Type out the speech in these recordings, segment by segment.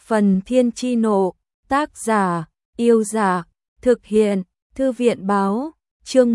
Phần Thiên Chi Nộ, tác giả, Yêu Giả, thực hiện, Thư viện Báo, chương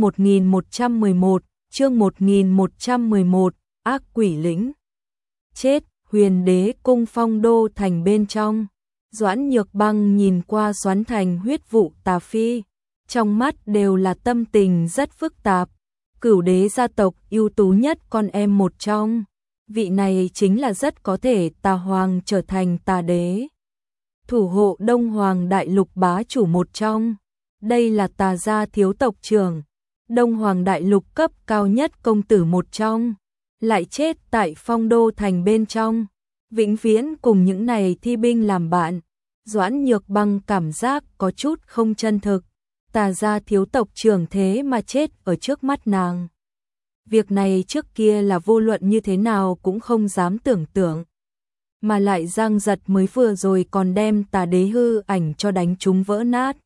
1111, ác quỷ lĩnh. Chết, Huyền Đế cung Phong Đô thành bên trong. Doãn Nhược Băng nhìn qua xoắn thành huyết vụ tà phi, trong mắt đều là tâm tình rất phức tạp. Cửu đế gia tộc ưu tú nhất con em một trong, vị này chính là rất có thể tà hoàng trở thành tà đế. Thủ hộ Đông Hoàng Đại Lục bá chủ một trong, đây là tà gia thiếu tộc trưởng, Đông Hoàng Đại Lục cấp cao nhất công tử một trong, lại chết tại Phong Đô thành bên trong, vĩnh viễn cùng những này thi binh làm bạn. Doãn Nhược Băng cảm giác có chút không chân thực, tà gia thiếu tộc trưởng thế mà chết ở trước mắt nàng. Việc này trước kia là vô luận như thế nào cũng không dám tưởng tượng. Mà lại Giang Giật mới vừa rồi còn đem tà đế hư ảnh cho đánh chúng vỡ nát.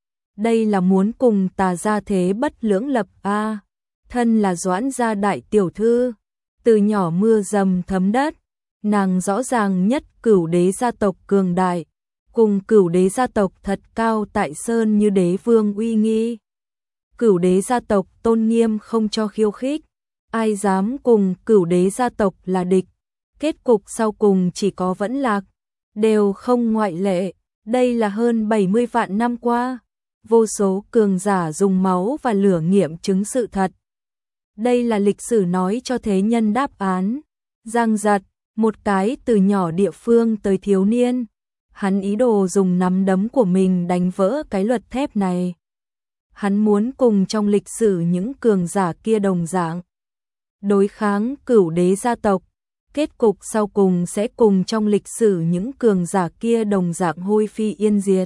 Đây là muốn cùng tà gia thế bất lưỡng lập a. Thân là Doãn gia đại tiểu thư, từ nhỏ mưa dầm thấm đất, nàng rõ ràng nhất cửu đế gia tộc cường đại, cùng cửu đế gia tộc thật cao tại sơn như đế vương uy nghi. Cửu đế gia tộc tôn nghiêm không cho khiêu khích, ai dám cùng cửu đế gia tộc là địch. Kết cục sau cùng chỉ có vẫn lạc, đều không ngoại lệ. Đây là hơn 70 vạn năm qua, vô số cường giả dùng máu và lửa nghiệm chứng sự thật. Đây là lịch sử nói cho thế nhân đáp án. Giang Giật, một cái từ nhỏ địa phương tới thiếu niên, hắn ý đồ dùng nắm đấm của mình đánh vỡ cái luật thép này. Hắn muốn cùng trong lịch sử những cường giả kia đồng dạng, đối kháng cửu đế gia tộc. Kết cục sau cùng sẽ cùng trong lịch sử những cường giả kia đồng dạng hôi phi yên diệt.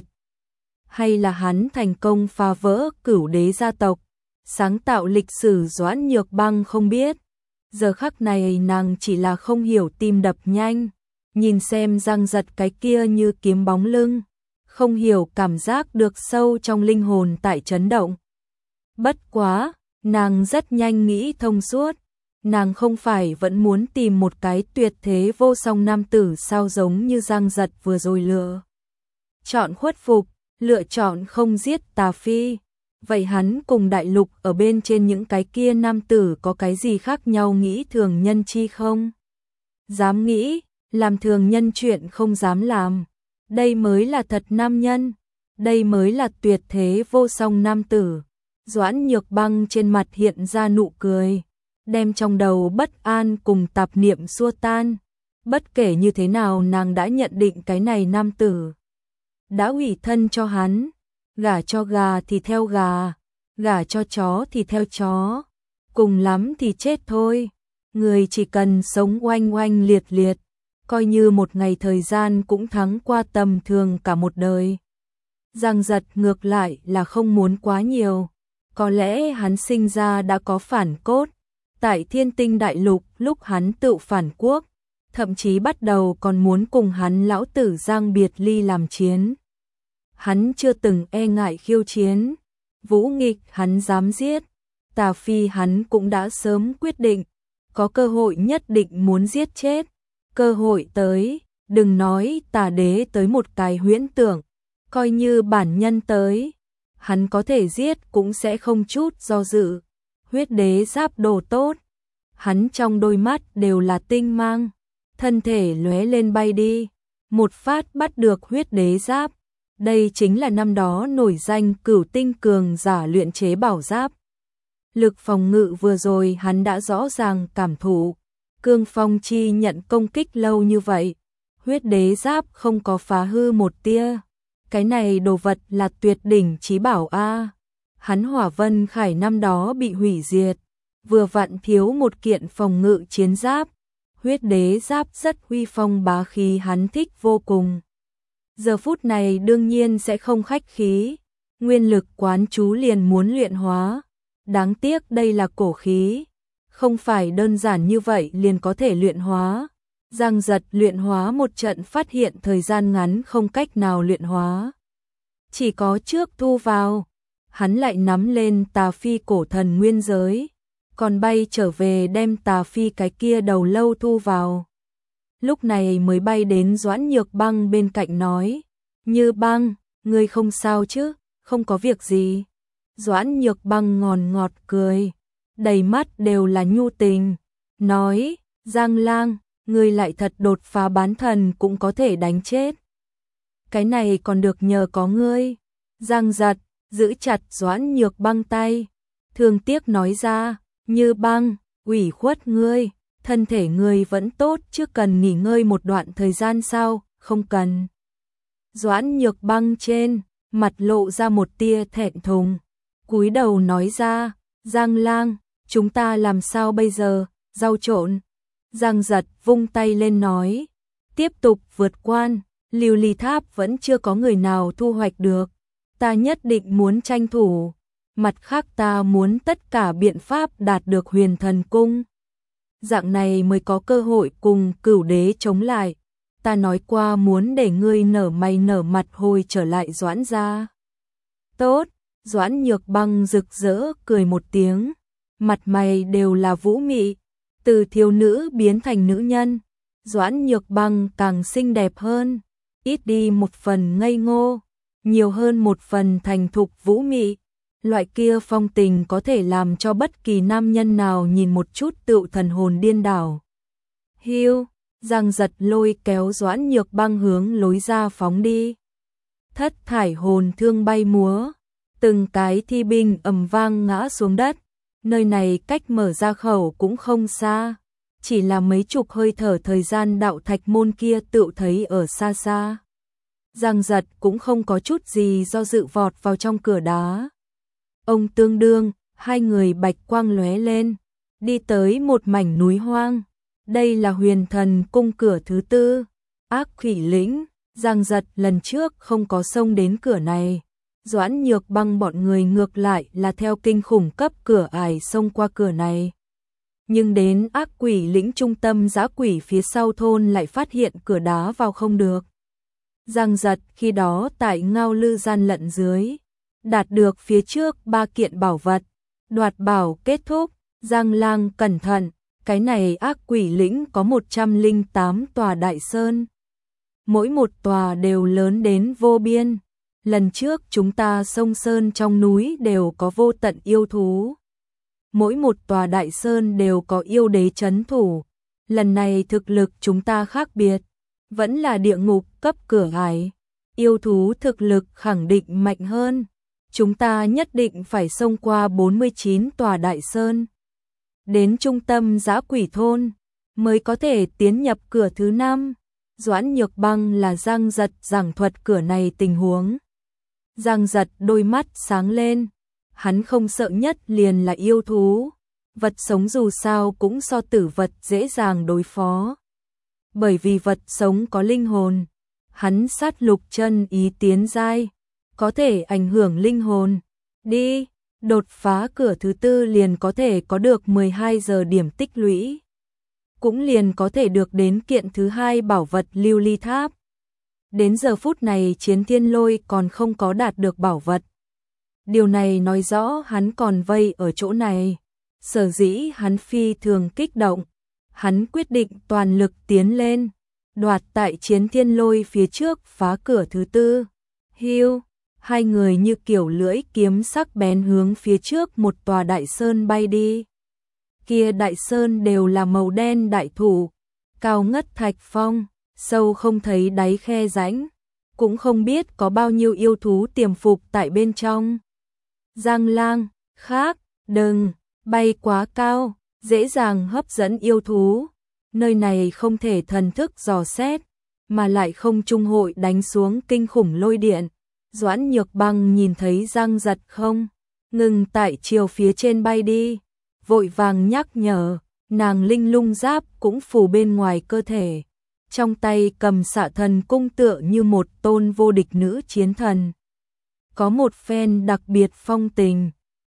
Hay là hắn thành công phá vỡ cửu đế gia tộc, sáng tạo lịch sử Doãn Nhược Băng không biết. Giờ khắc này nàng chỉ là không hiểu tim đập nhanh, nhìn xem Giang Giật cái kia như kiếm bóng lưng, không hiểu cảm giác được sâu trong linh hồn tại chấn động. Bất quá, nàng rất nhanh nghĩ thông suốt. Nàng không phải vẫn muốn tìm một cái tuyệt thế vô song nam tử sao, giống như Giang Giật vừa rồi lựa chọn khuất phục, lựa chọn không giết tà phi. Vậy hắn cùng đại lục ở bên trên những cái kia nam tử có cái gì khác nhau, nghĩ thường nhân chi không dám nghĩ, làm thường nhân chuyện không dám làm. Đây mới là thật nam nhân, đây mới là tuyệt thế vô song nam tử. Doãn Nhược Băng trên mặt hiện ra nụ cười, đem trong đầu bất an cùng tạp niệm xua tan. Bất kể như thế nào nàng đã nhận định cái này nam tử đã ủy thân cho hắn, gả cho gà thì theo gà, gả cho chó thì theo chó, cùng lắm thì chết thôi. Người chỉ cần sống oanh oanh liệt liệt, coi như một ngày thời gian cũng thắng qua tầm thường cả một đời. Giang Giật ngược lại là không muốn quá nhiều, có lẽ hắn sinh ra đã có phản cốt. Tại Thiên Tinh Đại Lục lúc hắn tự phản quốc, thậm chí bắt đầu còn muốn cùng hắn lão tử Giang biệt ly làm chiến. Hắn chưa từng e ngại khiêu chiến, vũ nghịch hắn dám giết, tà phi hắn cũng đã sớm quyết định, có cơ hội nhất định muốn giết chết. Cơ hội tới, đừng nói tà đế tới một cái huyễn tưởng, coi như bản nhân tới, hắn có thể giết cũng sẽ không chút do dự. Huyết đế giáp đồ tốt, hắn trong đôi mắt đều là tinh mang, thân thể lóe lên bay đi, một phát bắt được huyết đế giáp. Đây chính là năm đó nổi danh cửu tinh cường giả luyện chế bảo giáp. Lực phòng ngự vừa rồi hắn đã rõ ràng cảm thụ, cương phong chi nhận công kích lâu như vậy, huyết đế giáp không có phá hư một tia. Cái này đồ vật là tuyệt đỉnh chí bảo a. Hắn Hỏa Vân Khải năm đó bị hủy diệt, vừa vặn thiếu một kiện phòng ngự chiến giáp. Huyết đế giáp rất uy phong bá khí, hắn thích vô cùng. Giờ phút này đương nhiên sẽ không khách khí, nguyên lực quán chú liền muốn luyện hóa. Đáng tiếc đây là cổ khí, không phải đơn giản như vậy liền có thể luyện hóa. Giang Giật luyện hóa một trận phát hiện thời gian ngắn không cách nào luyện hóa, chỉ có trước thu vào. Hắn lại nắm lên tà phi cổ thần nguyên giới, còn bay trở về đem tà phi cái kia đầu lâu thu vào. lúc này mới bay đến Doãn Nhược Băng bên cạnh nói, Như Băng, ngươi không sao chứ, không có việc gì. Doãn Nhược Băng ngọt cười, đầy mắt đều là nhu tình, nói, Giang Lang, ngươi lại thật đột phá bán thần cũng có thể đánh chết. Cái này còn được nhờ có ngươi. Giang Giật giữ chặt Doãn Nhược Băng tay, thương tiếc nói ra, Như Băng, ủy khuất ngươi, thân thể ngươi vẫn tốt chứ cần nghỉ ngơi một đoạn thời gian sao? Không cần. Doãn Nhược Băng trên mặt lộ ra một tia thẹn thùng, cúi đầu nói ra, Giang Lang, chúng ta làm sao bây giờ? Rau trộn. Giang Giật vung tay lên nói, tiếp tục vượt quan, Lưu Ly Tháp vẫn chưa có người nào thu hoạch được, ta nhất định muốn tranh thủ. Mặt khác ta muốn tất cả biện pháp đạt được Huyền Thần Cung. Dạng này mới có cơ hội cùng Cửu Đế chống lại. Ta nói qua muốn để ngươi nở mày nở mặt hồi trở lại Doãn gia. Tốt, Doãn Nhược Băng rực rỡ cười một tiếng, mặt mày đều là vũ mị, từ thiếu nữ biến thành nữ nhân. Doãn Nhược Băng càng xinh đẹp hơn, ít đi một phần ngây ngô, nhiều hơn một phần thành thục vũ mị. Loại kia phong tình có thể làm cho bất kỳ nam nhân nào nhìn một chút tựu thần hồn điên đảo. Hiu, Giang Giật lôi kéo Doãn Nhược Băng hướng lối ra phóng đi. Thất thải hồn thương bay múa, từng cái thi binh ầm vang ngã xuống đất. Nơi này cách mở ra khẩu cũng không xa, chỉ là mấy chục hơi thở thời gian đạo thạch môn kia tựu thấy ở xa xa. Giang Giật cũng không có chút gì do dự vọt vào trong cửa đá. Ông tương đương, hai người bạch quang lóe lên, đi tới một mảnh núi hoang. Đây là Huyền Thần Cung cửa thứ tư, Ác Quỷ Lĩnh. Giang Giật lần trước không có xông đến cửa này. Doãn Nhược Băng bọn người ngược lại là theo kinh khủng cấp cửa ải xông qua cửa này. Nhưng đến Ác Quỷ Lĩnh trung tâm dã quỷ phía sau thôn lại phát hiện cửa đá vào không được. Giang Giật khi đó tại Ngao Lư gian lận dưới, đạt được phía trước 3 kiện bảo vật, đoạt bảo kết thúc. Giang Lang cẩn thận, cái này Ác Quỷ Lĩnh có 108 tòa đại sơn. Mỗi một tòa đều lớn đến vô biên. Lần trước chúng ta xông sơn trong núi đều có vô tận yêu thú. Mỗi một tòa đại sơn đều có yêu đế trấn thủ. Lần này thực lực chúng ta khác biệt, vẫn là địa ngục cấp cửa ải. Yêu thú thực lực khẳng định mạnh hơn. Chúng ta nhất định phải xông qua 49 tòa đại sơn, đến trung tâm dã quỷ thôn, mới có thể tiến nhập cửa thứ 5. Doãn Nhược Băng là Giang Giật giảng thuật cửa này tình huống. Giang Giật đôi mắt sáng lên, hắn không sợ nhất liền là yêu thú. Vật sống dù sao cũng so tử vật dễ dàng đối phó. Bởi vì vật sống có linh hồn, hắn sát lục chân ý tiến giai, có thể ảnh hưởng linh hồn. Đi, đột phá cửa thứ 4 liền có thể có được 12 giờ điểm tích lũy. Cũng liền có thể được đến kiện thứ 2 bảo vật Lưu Ly Tháp. Đến giờ phút này Chiến Thiên Lôi còn không có đạt được bảo vật. Điều này nói rõ hắn còn vây ở chỗ này. Sở dĩ hắn phi thường kích động. Hắn quyết định toàn lực tiến lên, đoạt tại Chiến Thiên Lôi phía trước phá cửa thứ 4. Hiu, hai người như kiểu lưỡi kiếm sắc bén hướng phía trước một tòa đại sơn bay đi. Kia đại sơn đều là màu đen đại thụ, cao ngất thạch phong, sâu không thấy đáy khe rãnh, cũng không biết có bao nhiêu yêu thú tiềm phục tại bên trong. Giang Lang, khác, đừng bay quá cao, dễ dàng hấp dẫn yêu thú. Nơi này không thể thần thức dò xét, mà lại không trung hội đánh xuống kinh khủng lôi điện. Doãn Nhược Băng nhìn thấy Giang Giật không ngừng tại chiều phía trên bay đi, vội vàng nhắc nhở, nàng linh lung giáp cũng phủ bên ngoài cơ thể, trong tay cầm Xạ Thần cung tựa như một tôn vô địch nữ chiến thần. Có một phen đặc biệt phong tình.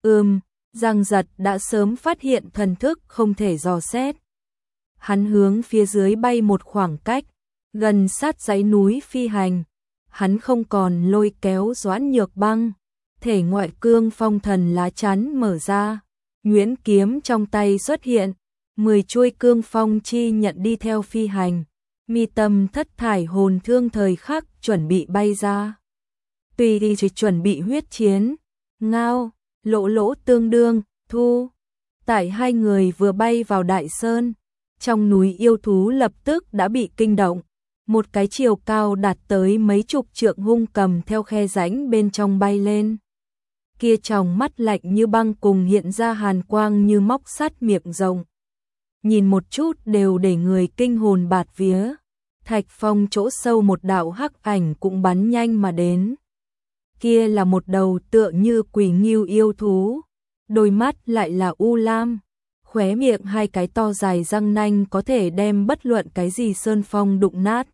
Giang Giật đã sớm phát hiện thần thức không thể dò xét. Hắn hướng phía dưới bay một khoảng cách, gần sát dãy núi phi hành. Hắn không còn lôi kéo Doãn Nhược Băng, thể ngoại cương phong thần lá chắn mở ra, nhuyễn kiếm trong tay xuất hiện, 10 chuôi cương phong chi nhận đi theo phi hành, mi tâm thất thải hồn thương thời khắc chuẩn bị bay ra. Tùy đi chỉ chuẩn bị huyết chiến, ngao, lỗ lỗ tương đương, thu. Tại hai người vừa bay vào đại sơn, trong núi yêu thú lập tức đã bị kinh động. Một cái chiều cao đạt tới mấy chục trượng hung cầm theo khe rãnh bên trong bay lên. Kia tròng mắt lạnh như băng cùng hiện ra hàn quang như móc sắt miệng rồng. Nhìn một chút đều để người kinh hồn bạt vía. Thạch phong chỗ sâu một đạo hắc ảnh cũng bắn nhanh mà đến. Kia là một đầu tựa như quỷ nghiêu yêu thú. Đôi mắt lại là u lam. Khóe miệng hai cái to dài răng nanh có thể đem bất luận cái gì sơn phong đụng nát.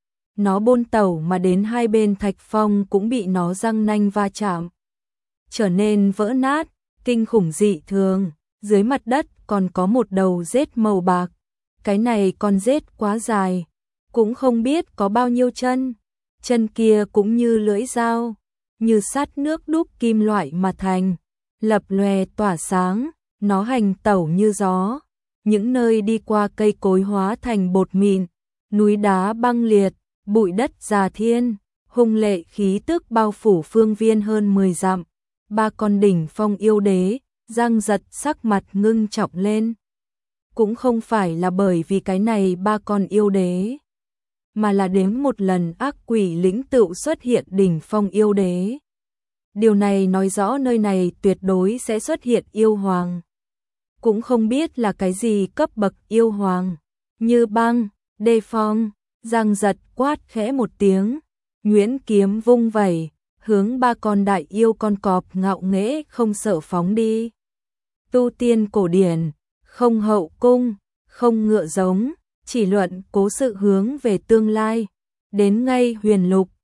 Nó bôn tẩu mà đến hai bên thạch phong cũng bị nó răng nanh va chạm, trở nên vỡ nát, kinh khủng dị thường. Dưới mặt đất còn có một đầu rết màu bạc. Cái này con rết quá dài, cũng không biết có bao nhiêu chân. Chân kia cũng như lưỡi dao, như sắt nước đúc kim loại mà thành, lập lòe tỏa sáng. Nó hành tẩu như gió, những nơi đi qua cây cối hóa thành bột mịn, núi đá băng liệt, bụi đất già thiên, hung lệ khí tức bao phủ phương viên hơn 10 dặm. Ba con đỉnh phong yêu đế, Giang Giật sắc mặt ngưng trọng lên. Cũng không phải là bởi vì cái này ba con yêu đế, mà là đến một lần ác quỷ lĩnh tựu xuất hiện đỉnh phong yêu đế. Điều này nói rõ nơi này tuyệt đối sẽ xuất hiện yêu hoàng. Cũng không biết là cái gì cấp bậc yêu hoàng. Như băng, đề phong, Giang Giật quát khẽ một tiếng, nhuyễn kiếm vung vẩy, hướng ba con đại yêu con cọp ngạo nghễ không sợ phóng đi. Tu tiên cổ điển, không hậu cung, không ngựa giống, chỉ luận cố sự hướng về tương lai. Đến ngay huyền lục,